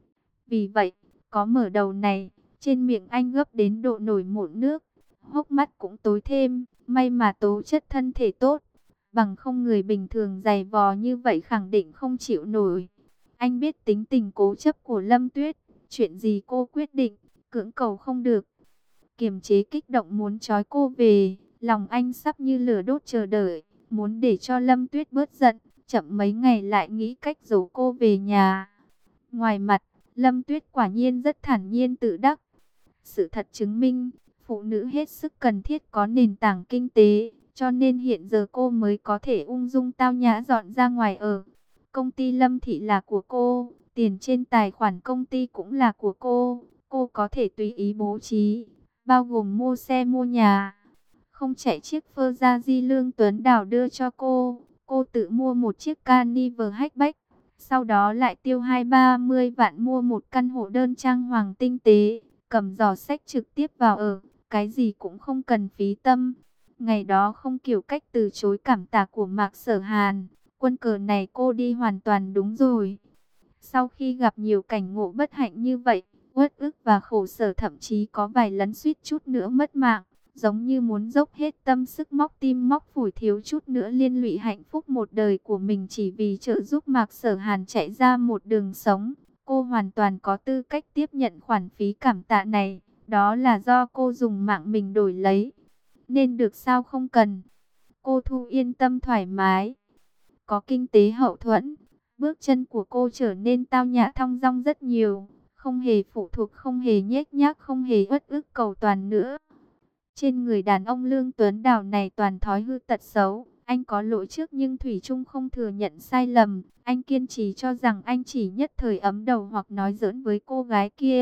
Vì vậy, có mở đầu này, trên miệng anh gấp đến độ nổi mụn nước, hốc mắt cũng tối thêm, may mà tố chất thân thể tốt, bằng không người bình thường dày vò như vậy khẳng định không chịu nổi. Anh biết tính tình cố chấp của Lâm Tuyết, chuyện gì cô quyết định, cưỡng cầu không được. Kiềm chế kích động muốn trói cô về, lòng anh sắp như lửa đốt chờ đợi, muốn để cho Lâm Tuyết bớt giận, chậm mấy ngày lại nghĩ cách giấu cô về nhà. Ngoài mặt, Lâm Tuyết quả nhiên rất thản nhiên tự đắc. Sự thật chứng minh, phụ nữ hết sức cần thiết có nền tảng kinh tế, cho nên hiện giờ cô mới có thể ung dung tao nhã dọn ra ngoài ở. Công ty Lâm Thị là của cô, tiền trên tài khoản công ty cũng là của cô, cô có thể tùy ý bố trí, bao gồm mua xe mua nhà. Không chạy chiếc Ferrari Lương Tuấn Đào đưa cho cô, cô tự mua một chiếc Carnival hatchback, sau đó lại tiêu hai ba mươi vạn mua một căn hộ đơn trang hoàng tinh tế, cầm giỏ sách trực tiếp vào ở, cái gì cũng không cần phí tâm. Ngày đó không kiểu cách từ chối cảm tạ của Mạc Sở Hàn, quân cờ này cô đi hoàn toàn đúng rồi. Sau khi gặp nhiều cảnh ngộ bất hạnh như vậy, uất ức và khổ sở, thậm chí có vài lần suýt chút nữa mất mạng, giống như muốn dốc hết tâm sức móc tim móc phổi, thiếu chút nữa liên lụy hạnh phúc một đời của mình chỉ vì trợ giúp Mạc Sở Hàn chạy ra một đường sống. Cô hoàn toàn có tư cách tiếp nhận khoản phí cảm tạ này, đó là do cô dùng mạng mình đổi lấy. Nên được sao không cần. Cô Thu yên tâm thoải mái, có kinh tế hậu thuẫn, bước chân của cô trở nên tao nhã thong dong rất nhiều, không hề phụ thuộc, không hề nhếch nhác, không hề uất ức cầu toàn nữa. Trên người đàn ông Lương Tuấn Đào này toàn thói hư tật xấu. Anh có lỗi trước nhưng thủy chung không thừa nhận sai lầm. Anh kiên trì cho rằng anh chỉ nhất thời ấm đầu hoặc nói giỡn với cô gái kia.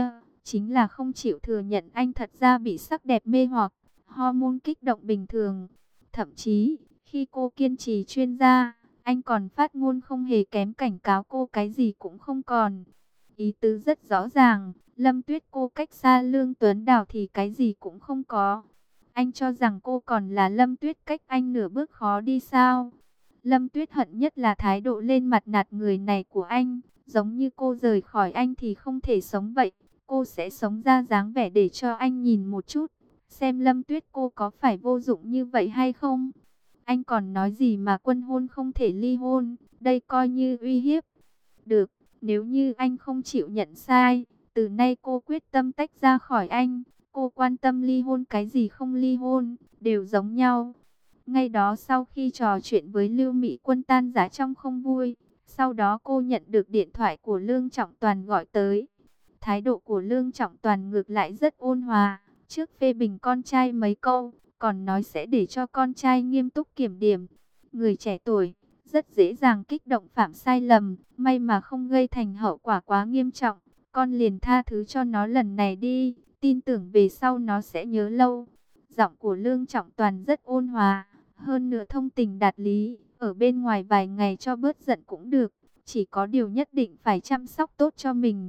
chính là không chịu thừa nhận anh thật ra bị sắc đẹp mê hoặc, hormone kích động bình thường. Thậm chí, khi cô kiên trì chuyên gia, anh còn phát ngôn không hề kém, cảnh cáo cô cái gì cũng không còn. Ý tứ rất rõ ràng, Lâm Tuyết cô cách xa Lương Tuấn Đào thì cái gì cũng không có. Anh cho rằng cô còn là Lâm Tuyết cách anh nửa bước khó đi sao? Lâm Tuyết hận nhất là thái độ lên mặt nạt người này của anh, giống như cô rời khỏi anh thì không thể sống vậy. Cô sẽ sống ra dáng vẻ để cho anh nhìn một chút, xem Lâm Tuyết cô có phải vô dụng như vậy hay không. Anh còn nói gì mà quân hôn không thể ly hôn, đây coi như uy hiếp. Được, nếu như anh không chịu nhận sai, từ nay cô quyết tâm tách ra khỏi anh. Cô quan tâm ly hôn cái gì không ly hôn, đều giống nhau. Ngay đó sau khi trò chuyện với Lưu Mỹ Quân tan rã trong không vui, sau đó cô nhận được điện thoại của Lương Trọng Toàn gọi tới. Thái độ của Lương Trọng Toàn ngược lại rất ôn hòa, trước phê bình con trai mấy câu, còn nói sẽ để cho con trai nghiêm túc kiểm điểm. Người trẻ tuổi, rất dễ dàng kích động phạm sai lầm, may mà không gây thành hậu quả quá nghiêm trọng. Con liền tha thứ cho nó lần này đi, tin tưởng về sau nó sẽ nhớ lâu. Giọng của Lương Trọng Toàn rất ôn hòa, hơn nữa thông tình đạt lý, ở bên ngoài vài ngày cho bớt giận cũng được, chỉ có điều nhất định phải chăm sóc tốt cho mình.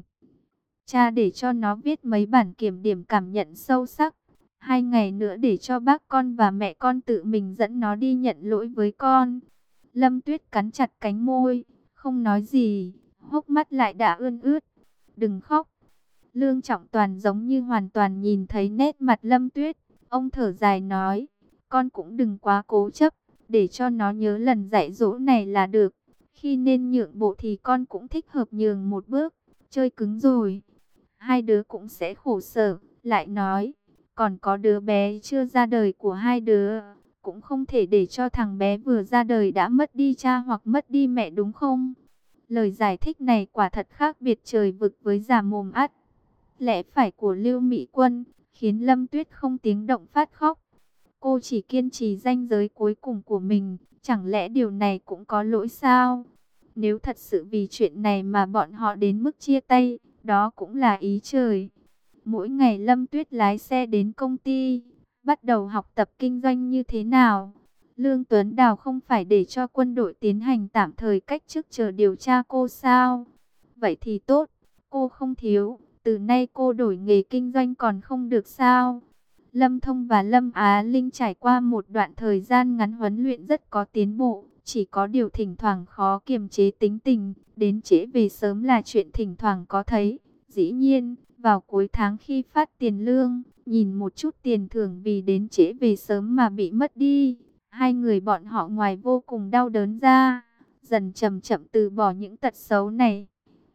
Cha để cho nó viết mấy bản kiểm điểm cảm nhận sâu sắc. Hai ngày nữa để cho bác con và mẹ con tự mình dẫn nó đi nhận lỗi với con. Lâm Tuyết cắn chặt cánh môi, không nói gì, hốc mắt lại đã ươn ướt. Đừng khóc. Lương Trọng Toàn giống như hoàn toàn nhìn thấy nét mặt Lâm Tuyết. Ông thở dài nói, con cũng đừng quá cố chấp, để cho nó nhớ lần dạy dỗ này là được. Khi nên nhượng bộ thì con cũng thích hợp nhường một bước, chơi cứng rồi hai đứa cũng sẽ khổ sở. Lại nói, còn có đứa bé chưa ra đời của hai đứa, cũng không thể để cho thằng bé vừa ra đời đã mất đi cha hoặc mất đi mẹ đúng không? Lời giải thích này quả thật khác biệt trời vực với già mồm ắt lẽ phải của Lưu Mỹ Quân, khiến Lâm Tuyết không tiếng động phát khóc. Cô chỉ kiên trì ranh giới cuối cùng của mình, chẳng lẽ điều này cũng có lỗi sao? Nếu thật sự vì chuyện này mà bọn họ đến mức chia tay, đó cũng là ý trời. Mỗi ngày Lâm Tuyết lái xe đến công ty, bắt đầu học tập kinh doanh như thế nào. Lương Tuấn Đào không phải để cho quân đội tiến hành tạm thời cách chức chờ điều tra cô sao? Vậy thì tốt, cô không thiếu, từ nay cô đổi nghề kinh doanh còn không được sao? Lâm Thông và Lâm Á Linh trải qua một đoạn thời gian ngắn huấn luyện rất có tiến bộ, chỉ có điều thỉnh thoảng khó kiềm chế tính tình, đến trễ về sớm là chuyện thỉnh thoảng có thấy. Dĩ nhiên, vào cuối tháng khi phát tiền lương, nhìn một chút tiền thưởng vì đến trễ về sớm mà bị mất đi, hai người bọn họ ngoài vô cùng đau đớn ra, dần chậm chậm từ bỏ những tật xấu này.